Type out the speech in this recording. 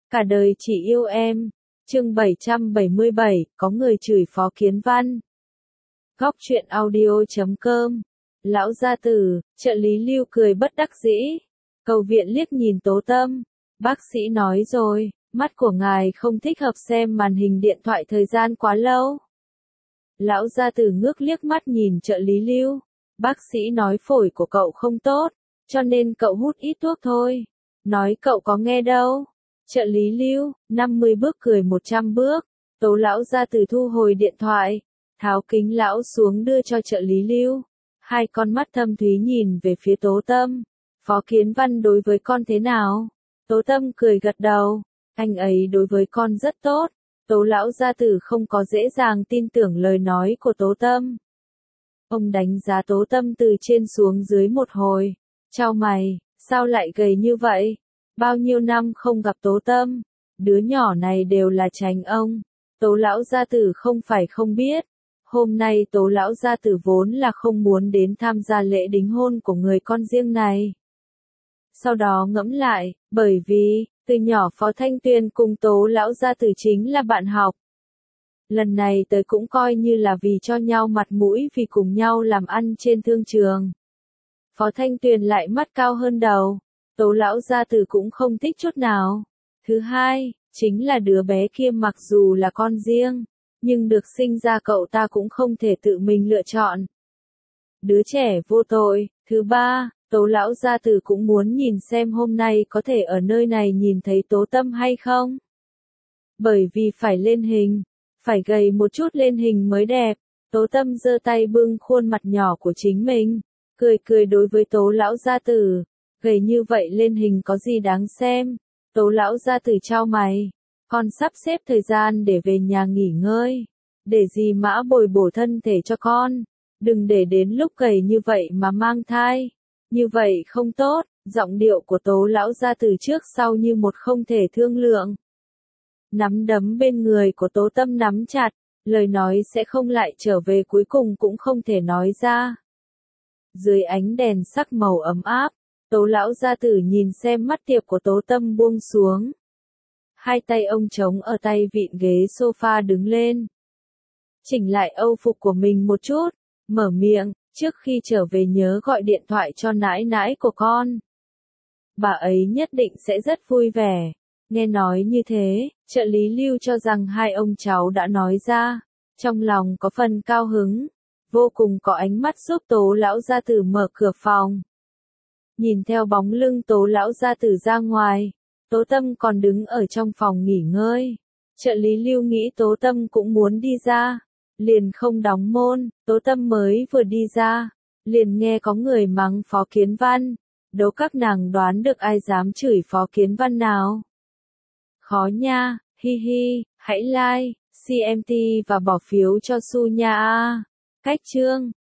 Cả đời chỉ yêu em. Chương 777, có người chửi Phó Kiến Văn. Góc truyện audio.com. Lão gia tử, trợ lý Lưu cười bất đắc dĩ. Cầu viện liếc nhìn Tố Tâm. Bác sĩ nói rồi, mắt của ngài không thích hợp xem màn hình điện thoại thời gian quá lâu. Lão gia tử ngước liếc mắt nhìn trợ lý Lưu. Bác sĩ nói phổi của cậu không tốt, cho nên cậu hút ít thuốc thôi. Nói cậu có nghe đâu. Trợ lý Lưu, 50 bước cười 100 bước. Tố lão gia tử thu hồi điện thoại, tháo kính lão xuống đưa cho trợ lý Lưu. Hai con mắt thâm thúy nhìn về phía Tố Tâm. Phó Kiến Văn đối với con thế nào? Tố Tâm cười gật đầu. Anh ấy đối với con rất tốt. Tố lão gia tử không có dễ dàng tin tưởng lời nói của Tố Tâm. Ông đánh giá Tố Tâm từ trên xuống dưới một hồi. Chau mày, sao lại gầy như vậy? Bao nhiêu năm không gặp Tố Tâm, đứa nhỏ này đều là tránh ông. Tố lão gia tử không phải không biết. Hôm nay Tố lão gia tử vốn là không muốn đến tham gia lễ đính hôn của người con riêng này. Sau đó ngẫm lại, bởi vì, từ nhỏ Phó Thanh Tuyền cùng Tố lão gia tử chính là bạn học. Lần này tới cũng coi như là vì cho nhau mặt mũi vì cùng nhau làm ăn trên thương trường. Phó Thanh Tuyền lại mắt cao hơn đầu. Tố lão gia tử cũng không thích chút nào. Thứ hai, chính là đứa bé kia mặc dù là con riêng, nhưng được sinh ra cậu ta cũng không thể tự mình lựa chọn. Đứa trẻ vô tội. Thứ ba, Tố lão gia tử cũng muốn nhìn xem hôm nay có thể ở nơi này nhìn thấy Tố Tâm hay không. Bởi vì phải lên hình, phải gầy một chút lên hình mới đẹp. Tố Tâm giơ tay bưng khuôn mặt nhỏ của chính mình, cười cười đối với Tố lão gia tử. Gầy như vậy lên hình có gì đáng xem? Tố lão gia tử chau mày. Con sắp xếp thời gian để về nhà nghỉ ngơi. Để dì Mã bồi bổ thân thể cho con. Đừng để đến lúc gầy như vậy mà mang thai. Như vậy không tốt. Giọng điệu của Tố lão gia tử trước sau như một không thể thương lượng. Nắm đấm bên người của Tố Tâm nắm chặt. Lời nói sẽ không lại trở về cuối cùng cũng không thể nói ra. Dưới ánh đèn sắc màu ấm áp, Tố lão gia tử nhìn xem mắt tiệp của Tố Tâm buông xuống. Hai tay ông trống ở tay vịn ghế sofa đứng lên. Chỉnh lại âu phục của mình một chút, mở miệng, trước khi trở về nhớ gọi điện thoại cho nãi nãi của con. Bà ấy nhất định sẽ rất vui vẻ. Nghe nói như thế, trợ lý Lưu cho rằng hai ông cháu đã nói ra. Trong lòng có phần cao hứng, vô cùng có ánh mắt giúp Tố lão gia tử mở cửa phòng. Nhìn theo bóng lưng Tố lão gia tử ra ngoài, Tố Tâm còn đứng ở trong phòng nghỉ ngơi. Trợ lý Lưu nghĩ Tố Tâm cũng muốn đi ra, liền không đóng môn. Tố Tâm mới vừa đi ra, liền nghe có người mắng Phó Kiến Văn. Đố các nàng đoán được ai dám chửi Phó Kiến Văn nào? Khó nha, hi hi, hãy like, CMT và bỏ phiếu cho Su nha. Cách chương